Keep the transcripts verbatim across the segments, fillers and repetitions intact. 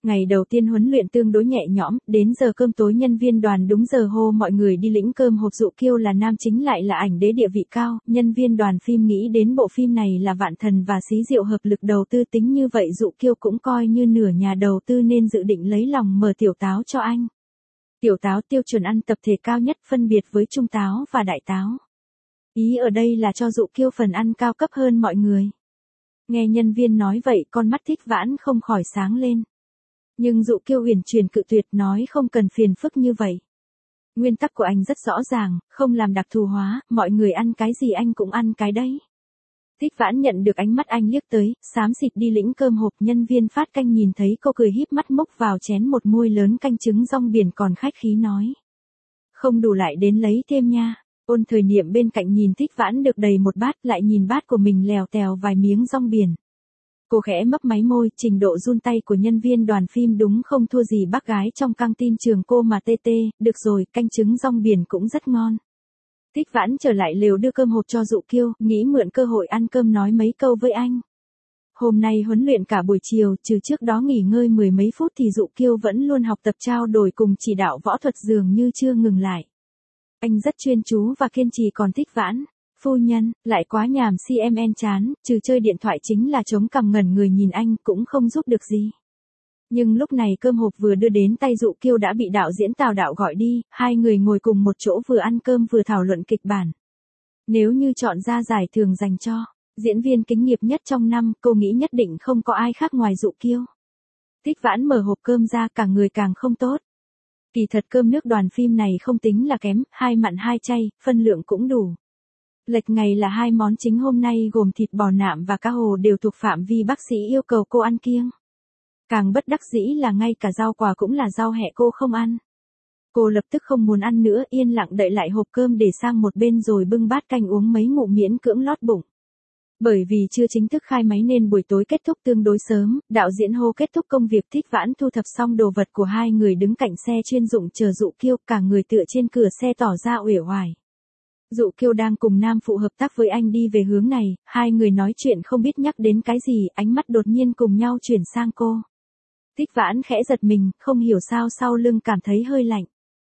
Ngày đầu tiên huấn luyện tương đối nhẹ nhõm, đến giờ cơm tối nhân viên đoàn đúng giờ hô mọi người đi lĩnh cơm hộp. Dụ Kiêu là nam chính lại là ảnh đế địa vị cao, nhân viên đoàn phim nghĩ đến bộ phim này là Vạn Thần và Xí Diệu hợp lực đầu tư, tính như vậy Dụ Kiêu cũng coi như nửa nhà đầu tư nên dự định lấy lòng mở tiểu táo cho anh. Tiểu táo tiêu chuẩn ăn tập thể cao nhất phân biệt với trung táo và đại táo. Ý ở đây là cho Dụ Kiêu phần ăn cao cấp hơn mọi người. Nghe nhân viên nói vậy con mắt Thích Vãn không khỏi sáng lên. Nhưng Dụ Kiêu huyền truyền cự tuyệt, nói không cần phiền phức như vậy. Nguyên tắc của anh rất rõ ràng, không làm đặc thù hóa, mọi người ăn cái gì anh cũng ăn cái đấy. Thích Vãn nhận được ánh mắt anh liếc tới, xám xịt đi lĩnh cơm hộp. Nhân viên phát canh nhìn thấy cô cười híp mắt múc vào chén một muôi lớn canh trứng rong biển còn khách khí nói. Không đủ lại đến lấy thêm nha. Ôn Thời Niệm bên cạnh nhìn Thích Vãn được đầy một bát, lại nhìn bát của mình lèo tèo vài miếng rong biển. Cô khẽ mấp máy môi, trình độ run tay của nhân viên đoàn phim đúng không thua gì bác gái trong căng tin trường cô mà tê tê. Được rồi, canh trứng rong biển cũng rất ngon. Thích Vãn trở lại lều đưa cơm hộp cho Dụ Kiêu, nghĩ mượn cơ hội ăn cơm nói mấy câu với anh. Hôm nay huấn luyện cả buổi chiều, trừ trước đó nghỉ ngơi mười mấy phút thì Dụ Kiêu vẫn luôn học tập trao đổi cùng chỉ đạo võ thuật dường như chưa ngừng lại. Anh rất chuyên chú và kiên trì, còn Thích Vãn, phu nhân, lại quá nhàm xê em en chán, trừ chơi điện thoại chính là chống cằm ngẩn người nhìn anh cũng không giúp được gì. Nhưng lúc này cơm hộp vừa đưa đến tay Dụ Kiêu đã bị đạo diễn Tào Đạo gọi đi, hai người ngồi cùng một chỗ vừa ăn cơm vừa thảo luận kịch bản. Nếu như chọn ra giải thưởng dành cho diễn viên kính nghiệp nhất trong năm, cô nghĩ nhất định không có ai khác ngoài Dụ Kiêu. Thích Vãn mở hộp cơm ra, càng người càng không tốt. Kỳ thật cơm nước đoàn phim này không tính là kém, hai mặn hai chay, phân lượng cũng đủ. Lệch ngày là hai món chính hôm nay gồm thịt bò nạm và cá hồ đều thuộc phạm vi bác sĩ yêu cầu cô ăn kiêng. Càng bất đắc dĩ là ngay cả rau quả cũng là rau hẹ cô không ăn. Cô lập tức không muốn ăn nữa, yên lặng đậy lại hộp cơm để sang một bên rồi bưng bát canh uống mấy ngụm miễn cưỡng lót bụng. Bởi vì chưa chính thức khai máy nên buổi tối kết thúc tương đối sớm, đạo diễn hô kết thúc công việc. Thích Vãn thu thập xong đồ vật của hai người đứng cạnh xe chuyên dụng chờ Dụ Kiêu, cả người tựa trên cửa xe tỏ ra uể oải. Dụ Kiêu đang cùng nam phụ hợp tác với anh đi về hướng này, hai người nói chuyện không biết nhắc đến cái gì, ánh mắt đột nhiên cùng nhau chuyển sang cô. Thích Vãn khẽ giật mình, không hiểu sao sau lưng cảm thấy hơi lạnh.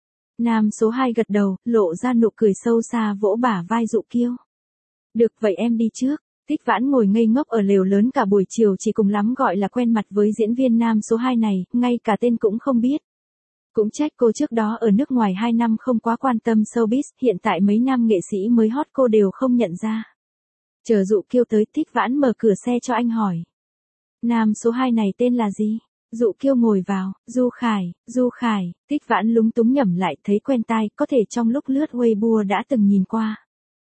Nam số hai gật đầu, lộ ra nụ cười sâu xa vỗ bả vai Dụ Kiêu. Được vậy em đi trước. Thích Vãn ngồi ngây ngốc ở lều lớn cả buổi chiều, chỉ cùng lắm gọi là quen mặt với diễn viên nam số hai này, ngay cả tên cũng không biết. Cũng trách cô trước đó ở nước ngoài hai năm không quá quan tâm showbiz, hiện tại mấy nam nghệ sĩ mới hot cô đều không nhận ra. Chờ Dụ Kiêu tới, Thích Vãn mở cửa xe cho anh hỏi. Nam số hai này tên là gì? Dụ Kiêu ngồi vào, Du Khải, Du Khải. Thích Vãn lúng túng nhẩm lại, thấy quen tai, có thể trong lúc lướt Weibo đã từng nhìn qua.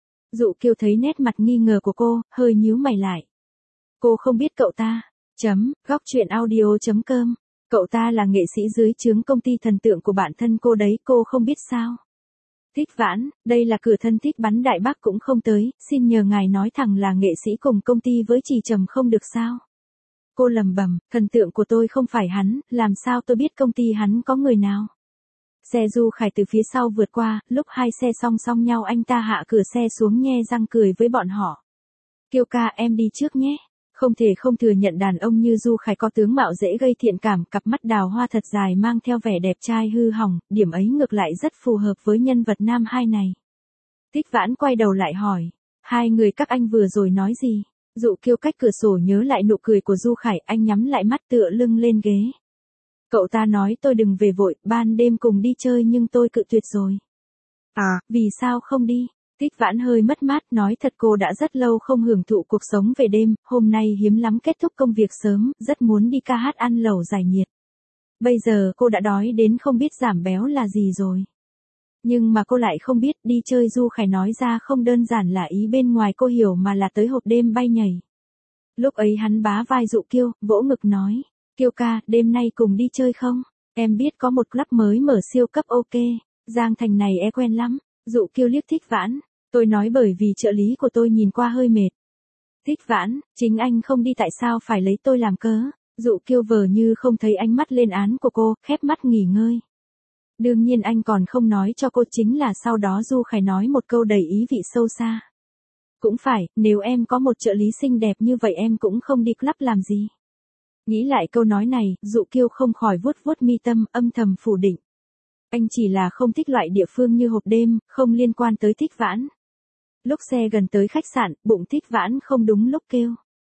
Dụ Kiêu thấy nét mặt nghi ngờ của cô, hơi nhíu mày lại. Cô không biết cậu ta. Chấm, góc truyện audio chấm com. Cậu ta là nghệ sĩ dưới trướng công ty thần tượng của bạn thân cô đấy, cô không biết sao? Thích Vãn, đây là cửa thân thích bắn đại bác cũng không tới, xin nhờ ngài nói thẳng là nghệ sĩ cùng công ty với Trì Trầm không được sao? Cô lầm bầm, thần tượng của tôi không phải hắn, làm sao tôi biết công ty hắn có người nào? Xe Du Khải từ phía sau vượt qua, lúc hai xe song song nhau anh ta hạ cửa xe xuống nhe răng cười với bọn họ. Kiêu ca em đi trước nhé. Không thể không thừa nhận đàn ông như Du Khải có tướng mạo dễ gây thiện cảm, cặp mắt đào hoa thật dài mang theo vẻ đẹp trai hư hỏng, điểm ấy ngược lại rất phù hợp với nhân vật nam hai này. Thích Vãn quay đầu lại hỏi, hai người các anh vừa rồi nói gì? Dụ Kiêu cách cửa sổ nhớ lại nụ cười của Du Khải, anh nhắm lại mắt tựa lưng lên ghế. Cậu ta nói tôi đừng về vội, ban đêm cùng đi chơi nhưng tôi cự tuyệt rồi. À, vì sao không đi? Thích Vãn hơi mất mát, nói thật cô đã rất lâu không hưởng thụ cuộc sống về đêm, hôm nay hiếm lắm kết thúc công việc sớm, rất muốn đi ca hát ăn lẩu giải nhiệt. Bây giờ cô đã đói đến không biết giảm béo là gì rồi. Nhưng mà cô lại không biết đi chơi. Du Khải nói ra không đơn giản là ý bên ngoài cô hiểu mà là tới hộp đêm bay nhảy. Lúc ấy hắn bá vai Dụ Kiêu, vỗ ngực nói, Kiêu ca, đêm nay cùng đi chơi không? Em biết có một club mới mở siêu cấp ok, Giang Thành này e quen lắm. Dụ Kiêu liếc Thích Vãn, tôi nói bởi vì trợ lý của tôi nhìn qua hơi mệt. Thích Vãn, chính anh không đi tại sao phải lấy tôi làm cớ? Dụ Kiêu vờ như không thấy ánh mắt lên án của cô, khép mắt nghỉ ngơi. Đương nhiên anh còn không nói cho cô, chính là sau đó Du Khải nói một câu đầy ý vị sâu xa. Cũng phải, nếu em có một trợ lý xinh đẹp như vậy em cũng không đi club làm gì. Nghĩ lại câu nói này, Dụ Kiêu không khỏi vuốt vuốt mi tâm, âm thầm phủ định. Anh chỉ là không thích loại địa phương như hộp đêm, không liên quan tới Thích Vãn. Lúc xe gần tới khách sạn, bụng Thích Vãn không đúng lúc kêu.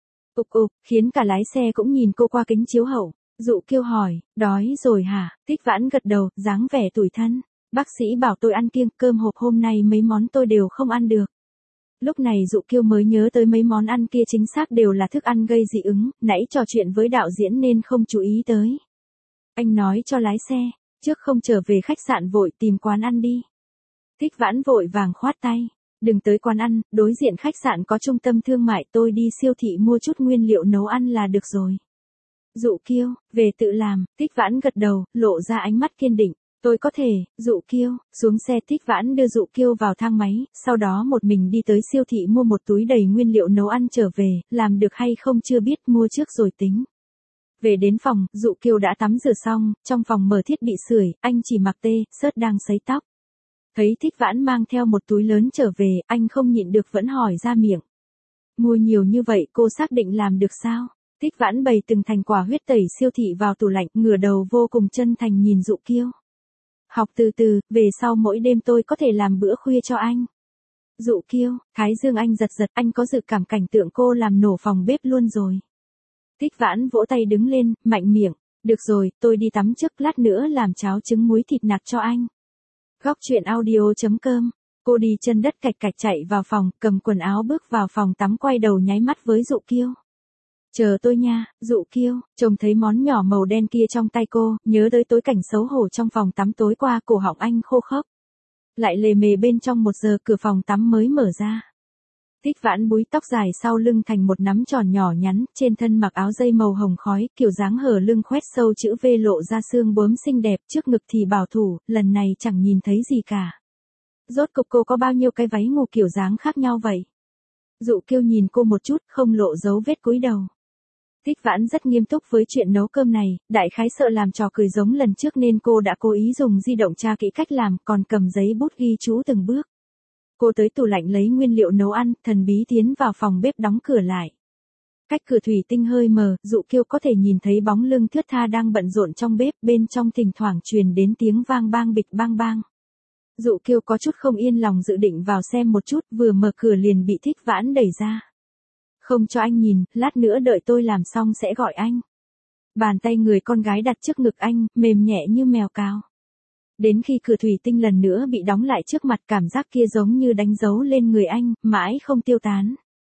Ục ục, khiến cả lái xe cũng nhìn cô qua kính chiếu hậu. Dụ Kiêu hỏi, đói rồi hả? Thích Vãn gật đầu, dáng vẻ tủi thân. Bác sĩ bảo tôi ăn kiêng, cơm hộp hôm nay mấy món tôi đều không ăn được. Lúc này Dụ Kiêu mới nhớ tới mấy món ăn kia chính xác đều là thức ăn gây dị ứng, nãy trò chuyện với đạo diễn nên không chú ý tới. Anh nói cho lái xe, trước không trở về khách sạn vội tìm quán ăn đi. Thích Vãn vội vàng khoát tay, đừng tới quán ăn, đối diện khách sạn có trung tâm thương mại, tôi đi siêu thị mua chút nguyên liệu nấu ăn là được rồi. Dụ Kiêu, về tự làm. Thích Vãn gật đầu, lộ ra ánh mắt kiên định. Tôi có thể. Dụ Kiêu, xuống xe. Thích Vãn đưa Dụ Kiêu vào thang máy, sau đó một mình đi tới siêu thị mua một túi đầy nguyên liệu nấu ăn trở về, làm được hay không chưa biết, mua trước rồi tính. Về đến phòng, Dụ Kiêu đã tắm rửa xong, trong phòng mở thiết bị sưởi, anh chỉ mặc tê, sớt đang sấy tóc. Thấy Thích Vãn mang theo một túi lớn trở về, anh không nhịn được vẫn hỏi ra miệng. Mua nhiều như vậy cô xác định làm được sao? Thích Vãn bày từng thành quả huyết tẩy siêu thị vào tủ lạnh, ngửa đầu vô cùng chân thành nhìn Dụ Kiêu. Học từ từ, về sau mỗi đêm tôi có thể làm bữa khuya cho anh. Dụ Kiêu, thái dương anh giật giật, anh có dự cảm cảnh tượng cô làm nổ phòng bếp luôn rồi. Thích Vãn vỗ tay đứng lên, mạnh miệng, được rồi, tôi đi tắm trước, lát nữa làm cháo trứng muối thịt nạc cho anh. Góc truyện audio chấm com. Cô đi chân đất cạch cạch chạy vào phòng, cầm quần áo bước vào phòng tắm, quay đầu nháy mắt với Dụ Kiêu. Chờ tôi nha. Dụ Kiêu, trông thấy món nhỏ màu đen kia trong tay cô, nhớ tới tối cảnh xấu hổ trong phòng tắm tối qua, cổ họng anh khô khốc. Lại lề mề bên trong một giờ cửa phòng tắm mới mở ra. Thích Vãn búi tóc dài sau lưng thành một nắm tròn nhỏ nhắn, trên thân mặc áo dây màu hồng khói, kiểu dáng hở lưng khoét sâu chữ V lộ ra xương bướm xinh đẹp, trước ngực thì bảo thủ, lần này chẳng nhìn thấy gì cả. Rốt cục cô có bao nhiêu cái váy ngủ kiểu dáng khác nhau vậy? Dụ Kiêu nhìn cô một chút, không lộ dấu vết cúi đầu. Thích Vãn rất nghiêm túc với chuyện nấu cơm này, đại khái sợ làm trò cười giống lần trước nên cô đã cố ý dùng di động tra kỹ cách làm, còn cầm giấy bút ghi chú từng bước. Cô tới tủ lạnh lấy nguyên liệu nấu ăn, thần bí tiến vào phòng bếp đóng cửa lại. Cách cửa thủy tinh hơi mờ, Dụ Kiêu có thể nhìn thấy bóng lưng thướt tha đang bận rộn trong bếp, bên trong thỉnh thoảng truyền đến tiếng vang bang bịch bang bang. Dụ Kiêu có chút không yên lòng dự định vào xem một chút, vừa mở cửa liền bị Thích Vãn đẩy ra. Không cho anh nhìn, lát nữa đợi tôi làm xong sẽ gọi anh. Bàn tay người con gái đặt trước ngực anh, mềm nhẹ như mèo cào. Đến khi cửa thủy tinh lần nữa bị đóng lại trước mặt, cảm giác kia giống như đánh dấu lên người anh, mãi không tiêu tán.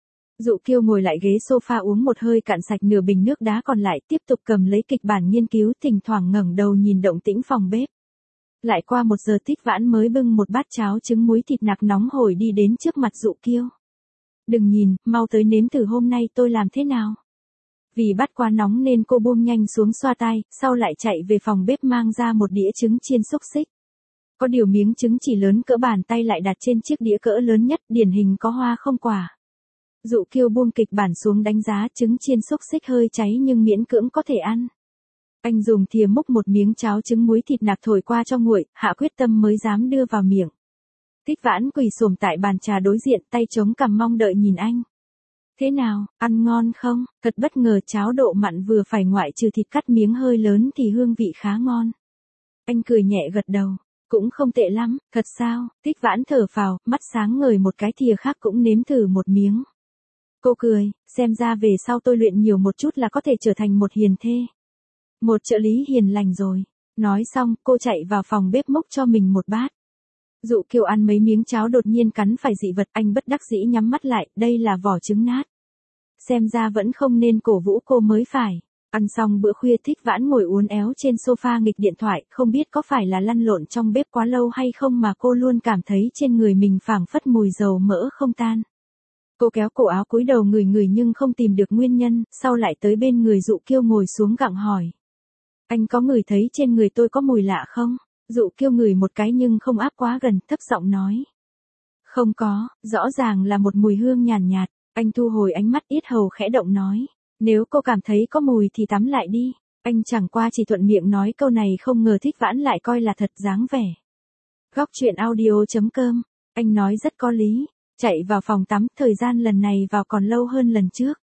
Dụ Kiêu ngồi lại ghế sofa uống một hơi cạn sạch nửa bình nước đá còn lại, tiếp tục cầm lấy kịch bản nghiên cứu, thỉnh thoảng ngẩng đầu nhìn động tĩnh phòng bếp. Lại qua một giờ Thích Vãn mới bưng một bát cháo trứng muối thịt nạc nóng hổi đi đến trước mặt Dụ Kiêu. Đừng nhìn, mau tới nếm thử hôm nay tôi làm thế nào. Vì bát quá nóng nên cô buông nhanh xuống xoa tay, sau lại chạy về phòng bếp mang ra một đĩa trứng chiên xúc xích. Có điều miếng trứng chỉ lớn cỡ bàn tay lại đặt trên chiếc đĩa cỡ lớn nhất, điển hình có hoa không quả. Dụ Kiêu buông kịch bản xuống đánh giá, trứng chiên xúc xích hơi cháy nhưng miễn cưỡng có thể ăn. Anh dùng thìa múc một miếng cháo trứng muối thịt nạc thổi qua cho nguội, hạ quyết tâm mới dám đưa vào miệng. Thích Vãn quỳ xổm tại bàn trà đối diện, tay chống cằm mong đợi nhìn anh. Thế nào, ăn ngon không? Thật bất ngờ, cháo độ mặn vừa phải, ngoại trừ thịt cắt miếng hơi lớn thì hương vị khá ngon. Anh cười nhẹ gật đầu. Cũng không tệ lắm, thật sao? Thích Vãn thở phào, mắt sáng ngời, một cái thìa khác cũng nếm thử một miếng. Cô cười, xem ra về sau tôi luyện nhiều một chút là có thể trở thành một hiền thê. Một trợ lý hiền lành rồi. Nói xong, cô chạy vào phòng bếp múc cho mình một bát. Dụ Kiêu ăn mấy miếng cháo đột nhiên cắn phải dị vật, anh bất đắc dĩ nhắm mắt lại, đây là vỏ trứng nát. Xem ra vẫn không nên cổ vũ cô mới phải. Ăn xong bữa khuya, Thích Vãn ngồi uốn éo trên sofa nghịch điện thoại, không biết có phải là lăn lộn trong bếp quá lâu hay không mà cô luôn cảm thấy trên người mình phảng phất mùi dầu mỡ không tan. Cô kéo cổ áo cúi đầu ngửi ngửi nhưng không tìm được nguyên nhân, sau lại tới bên người Dụ Kiêu ngồi xuống gặng hỏi. Anh có ngửi thấy trên người tôi có mùi lạ không? Dụ Kiêu ngửi một cái nhưng không áp quá gần, thấp giọng nói. Không có, rõ ràng là một mùi hương nhàn nhạt, nhạt. Anh thu hồi ánh mắt, yết hầu khẽ động nói. Nếu cô cảm thấy có mùi thì tắm lại đi. Anh chẳng qua chỉ thuận miệng nói câu này, không ngờ Thích Vãn lại coi là thật dáng vẻ. Góc truyện audio chấm com. Anh nói rất có lý. Chạy vào phòng tắm, thời gian lần này vào còn lâu hơn lần trước.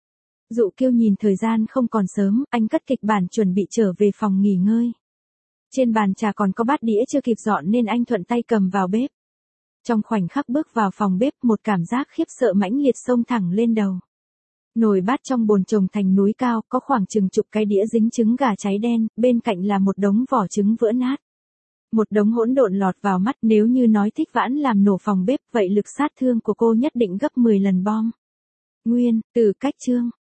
Dụ Kiêu nhìn thời gian không còn sớm, anh cất kịch bản chuẩn bị trở về phòng nghỉ ngơi. Trên bàn trà còn có bát đĩa chưa kịp dọn nên anh thuận tay cầm vào bếp. Trong khoảnh khắc bước vào phòng bếp, một cảm giác khiếp sợ mãnh liệt xông thẳng lên đầu. Nồi bát trong bồn chồng thành núi cao, có khoảng chừng chục cái đĩa dính trứng gà cháy đen, bên cạnh là một đống vỏ trứng vỡ nát. Một đống hỗn độn lọt vào mắt, nếu như nói Thích Vãn làm nổ phòng bếp, vậy lực sát thương của cô nhất định gấp mười lần bom. Nguyên, từ cách chương.